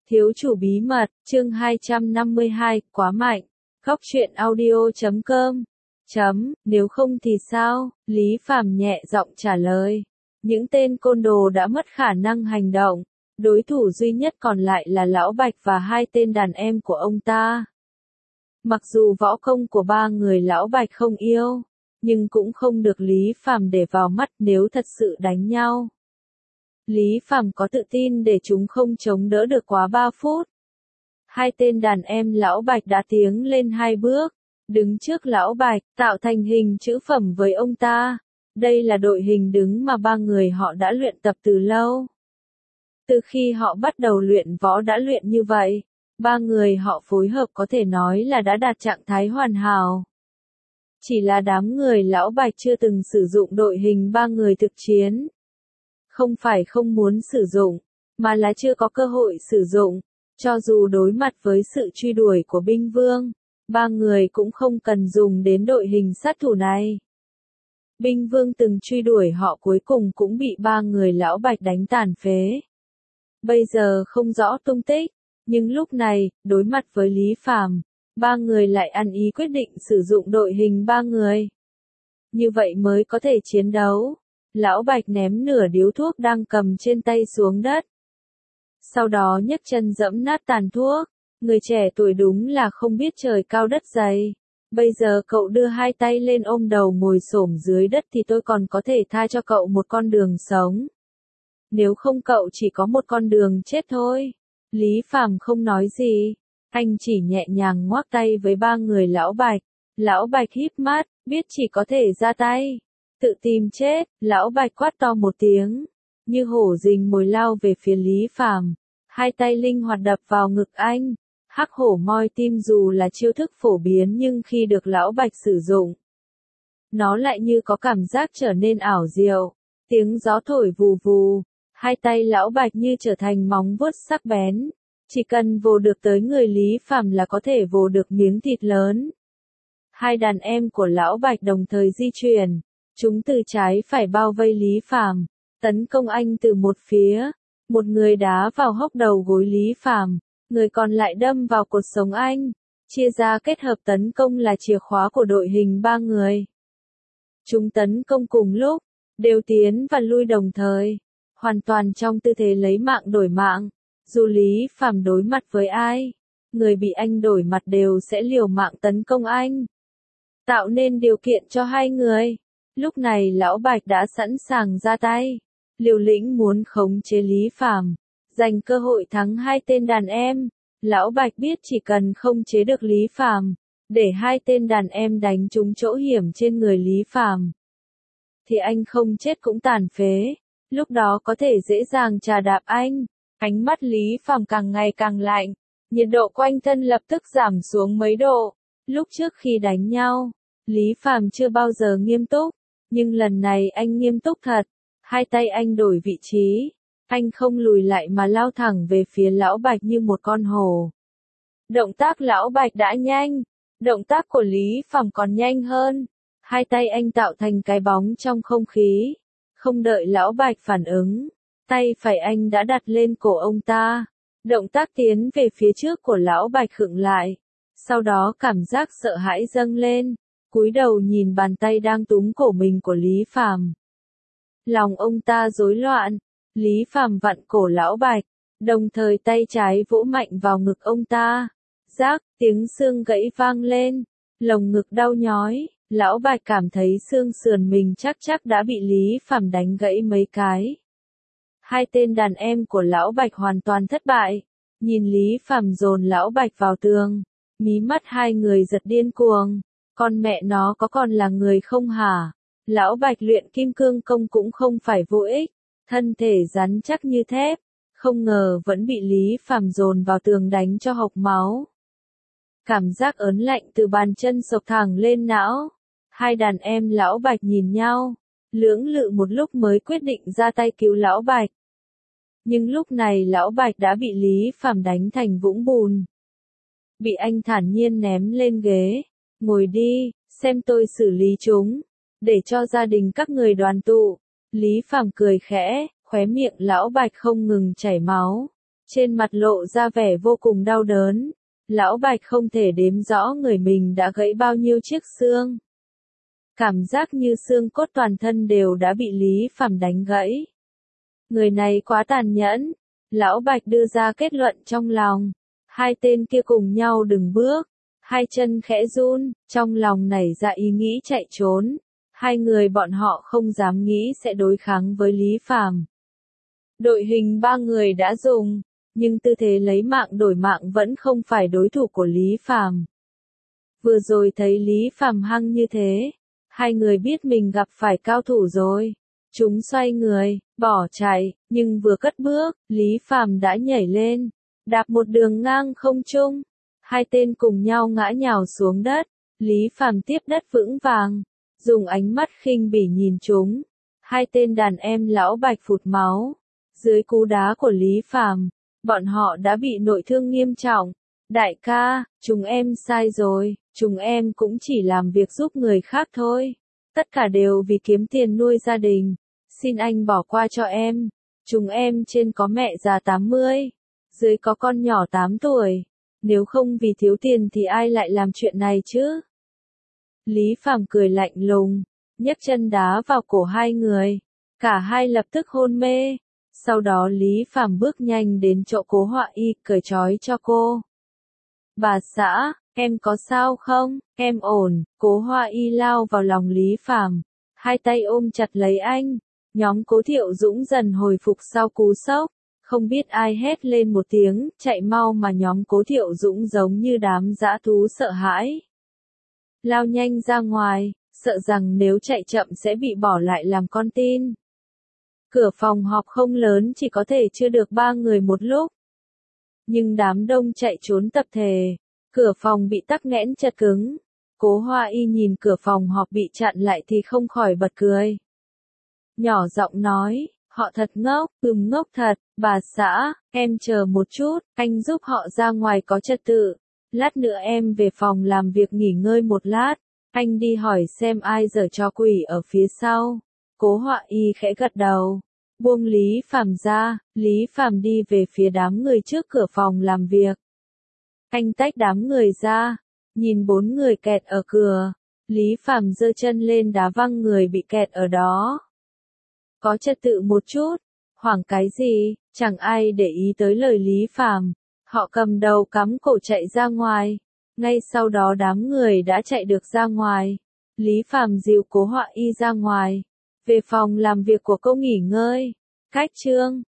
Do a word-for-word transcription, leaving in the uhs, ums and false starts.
Thiếu chủ bí mật, chương hai trăm năm mươi hai, quá mạnh. Góc truyện audio chấm com. Chấm, nếu không thì sao? Lý Phàm nhẹ giọng trả lời. Những tên côn đồ đã mất khả năng hành động. Đối thủ duy nhất còn lại là Lão Bạch và hai tên đàn em của ông ta. Mặc dù võ công của ba người Lão Bạch không yêu, nhưng cũng không được Lý Phàm để vào mắt nếu thật sự đánh nhau. Lý Phàm có tự tin để chúng không chống đỡ được quá ba phút. Hai tên đàn em Lão Bạch đã tiến lên hai bước, đứng trước Lão Bạch, tạo thành hình chữ phẩm với ông ta. Đây là đội hình đứng mà ba người họ đã luyện tập từ lâu. Từ khi họ bắt đầu luyện võ đã luyện như vậy, ba người họ phối hợp có thể nói là đã đạt trạng thái hoàn hảo. Chỉ là đám người Lão Bạch chưa từng sử dụng đội hình ba người thực chiến. Không phải không muốn sử dụng, mà là chưa có cơ hội sử dụng. Cho dù đối mặt với sự truy đuổi của binh vương, ba người cũng không cần dùng đến đội hình sát thủ này. Binh vương từng truy đuổi họ cuối cùng cũng bị ba người Lão Bạch đánh tàn phế. Bây giờ không rõ tung tích, nhưng lúc này, đối mặt với Lý Phàm, ba người lại ăn ý quyết định sử dụng đội hình ba người. Như vậy mới có thể chiến đấu. Lão Bạch ném nửa điếu thuốc đang cầm trên tay xuống đất. Sau đó nhấc chân dẫm nát tàn thuốc. Người trẻ tuổi đúng là không biết trời cao đất dày. Bây giờ cậu đưa hai tay lên ôm đầu ngồi xổm dưới đất thì tôi còn có thể tha cho cậu một con đường sống. Nếu không cậu chỉ có một con đường chết thôi. Lý Phàm không nói gì. Anh chỉ nhẹ nhàng ngoắc tay với ba người Lão Bạch. Lão Bạch híp mắt, biết chỉ có thể ra tay. Tự tìm chết, Lão Bạch quát to một tiếng, như hổ rình mồi lao về phía Lý Phàm, hai tay linh hoạt đập vào ngực anh. Hắc hổ moi tim dù là chiêu thức phổ biến nhưng khi được Lão Bạch sử dụng, nó lại như có cảm giác trở nên ảo diệu. Tiếng gió thổi vù vù, hai tay Lão Bạch như trở thành móng vuốt sắc bén, chỉ cần vồ được tới người Lý Phàm là có thể vồ được miếng thịt lớn. Hai đàn em của Lão Bạch đồng thời di chuyển. Chúng từ trái phải bao vây Lý Phàm, tấn công anh từ một phía. Một người đá vào hốc đầu gối Lý Phàm, người còn lại đâm vào cột sống anh. Chia ra kết hợp tấn công là chìa khóa của đội hình ba người. Chúng tấn công cùng lúc, đều tiến và lui đồng thời, hoàn toàn trong tư thế lấy mạng đổi mạng. Dù Lý Phàm đối mặt với ai, người bị anh đổi mặt đều sẽ liều mạng tấn công anh, tạo nên điều kiện cho hai người. Lúc này Lão Bạch đã sẵn sàng ra tay, liều lĩnh muốn khống chế Lý Phàm, giành cơ hội thắng hai tên đàn em. Lão Bạch biết chỉ cần không chế được Lý Phàm, để hai tên đàn em đánh trúng chỗ hiểm trên người Lý Phàm, thì anh không chết cũng tàn phế, lúc đó có thể dễ dàng trà đạp anh. Ánh mắt Lý Phàm càng ngày càng lạnh, nhiệt độ quanh thân lập tức giảm xuống mấy độ. Lúc trước khi đánh nhau, Lý Phàm chưa bao giờ nghiêm túc. Nhưng lần này anh nghiêm túc thật, hai tay anh đổi vị trí, anh không lùi lại mà lao thẳng về phía Lão Bạch như một con hổ. Động tác Lão Bạch đã nhanh, động tác của Lý Phàm còn nhanh hơn, hai tay anh tạo thành cái bóng trong không khí, không đợi Lão Bạch phản ứng, tay phải anh đã đặt lên cổ ông ta, động tác tiến về phía trước của Lão Bạch khựng lại, sau đó cảm giác sợ hãi dâng lên. Cúi đầu nhìn bàn tay đang túm cổ mình của Lý Phàm. Lòng ông ta rối loạn, Lý Phàm vặn cổ Lão Bạch, đồng thời tay trái vỗ mạnh vào ngực ông ta. Rác, tiếng xương gãy vang lên, lồng ngực đau nhói, Lão Bạch cảm thấy xương sườn mình chắc chắc đã bị Lý Phàm đánh gãy mấy cái. Hai tên đàn em của Lão Bạch hoàn toàn thất bại, nhìn Lý Phàm dồn Lão Bạch vào tường, mí mắt hai người giật điên cuồng. Con mẹ nó có còn là người không hả? Lão Bạch luyện kim cương công cũng không phải vô ích, thân thể rắn chắc như thép, không ngờ vẫn bị Lý Phàm dồn vào tường đánh cho hộc máu. Cảm giác ớn lạnh từ bàn chân xộc thẳng lên não. Hai đàn em Lão Bạch nhìn nhau, lưỡng lự một lúc mới quyết định ra tay cứu Lão Bạch. Nhưng lúc này Lão Bạch đã bị Lý Phàm đánh thành vũng bùn. Bị anh thản nhiên ném lên ghế. Ngồi đi, xem tôi xử lý chúng, để cho gia đình các người đoàn tụ. Lý Phàm cười khẽ, khóe miệng Lão Bạch không ngừng chảy máu. trên mặt lộ ra vẻ vô cùng đau đớn. Lão Bạch không thể đếm rõ người mình đã gãy bao nhiêu chiếc xương. Cảm giác như xương cốt toàn thân đều đã bị Lý Phàm đánh gãy. Người này quá tàn nhẫn. Lão Bạch đưa ra kết luận trong lòng. Hai tên kia cùng nhau đừng bước. Hai chân khẽ run, trong lòng nảy ra ý nghĩ chạy trốn. Hai người bọn họ không dám nghĩ sẽ đối kháng với Lý Phàm. Đội hình ba người đã dùng, nhưng tư thế lấy mạng đổi mạng vẫn không phải đối thủ của Lý Phàm. Vừa rồi thấy Lý Phàm hăng như thế, hai người biết mình gặp phải cao thủ rồi. Chúng xoay người, bỏ chạy, nhưng vừa cất bước, Lý Phàm đã nhảy lên, đạp một đường ngang không trung. Hai tên cùng nhau ngã nhào xuống đất, Lý Phàm tiếp đất vững vàng, dùng ánh mắt khinh bỉ nhìn chúng. Hai tên đàn em lão Bạch phụt máu. Dưới cú đá của Lý Phàm, bọn họ đã bị nội thương nghiêm trọng. Đại ca, chúng em sai rồi, chúng em cũng chỉ làm việc giúp người khác thôi. Tất cả đều vì kiếm tiền nuôi gia đình. Xin anh bỏ qua cho em. Chúng em trên có mẹ già tám mươi, dưới có con nhỏ tám tuổi. Nếu không vì thiếu tiền thì ai lại làm chuyện này chứ? Lý Phàm cười lạnh lùng, nhấc chân đá vào cổ hai người. Cả hai lập tức hôn mê. Sau đó Lý Phàm bước nhanh đến chỗ Cố Họa Y, cởi trói cho cô. Bà xã, em có sao không? Em ổn. Cố Họa Y lao vào lòng Lý Phàm, hai tay ôm chặt lấy anh. Nhóm Cố Thiệu Dũng dần hồi phục sau cú sốc. Không biết ai hét lên một tiếng, chạy mau mà nhóm Cố Thiệu Dũng giống như đám dã thú sợ hãi. Lao nhanh ra ngoài, sợ rằng nếu chạy chậm sẽ bị bỏ lại làm con tin. Cửa phòng họp không lớn, chỉ có thể chứa được ba người một lúc. Nhưng đám đông chạy trốn tập thể, cửa phòng bị tắc nghẽn chật cứng. Cố Họa Y nhìn cửa phòng họp bị chặn lại thì không khỏi bật cười. Nhỏ giọng nói, họ thật ngốc, ừm ngốc thật, bà xã, em chờ một chút, anh giúp họ ra ngoài có trật tự. Lát nữa em về phòng làm việc nghỉ ngơi một lát, anh đi hỏi xem ai giở trò quỷ ở phía sau. Cố Họa Y khẽ gật đầu, buông Lý Phàm ra. Lý Phàm đi về phía đám người trước cửa phòng làm việc. Anh tách đám người ra, nhìn bốn người kẹt ở cửa. Lý Phàm giơ chân lên đá văng người bị kẹt ở đó. Có trật tự một chút, hoảng cái gì, chẳng ai để ý tới lời Lý Phàm. Họ cầm đầu cắm cổ chạy ra ngoài. Ngay sau đó đám người đã chạy được ra ngoài. Lý Phàm dìu Cố Họa Y ra ngoài, về phòng làm việc của cô nghỉ ngơi. Cách chương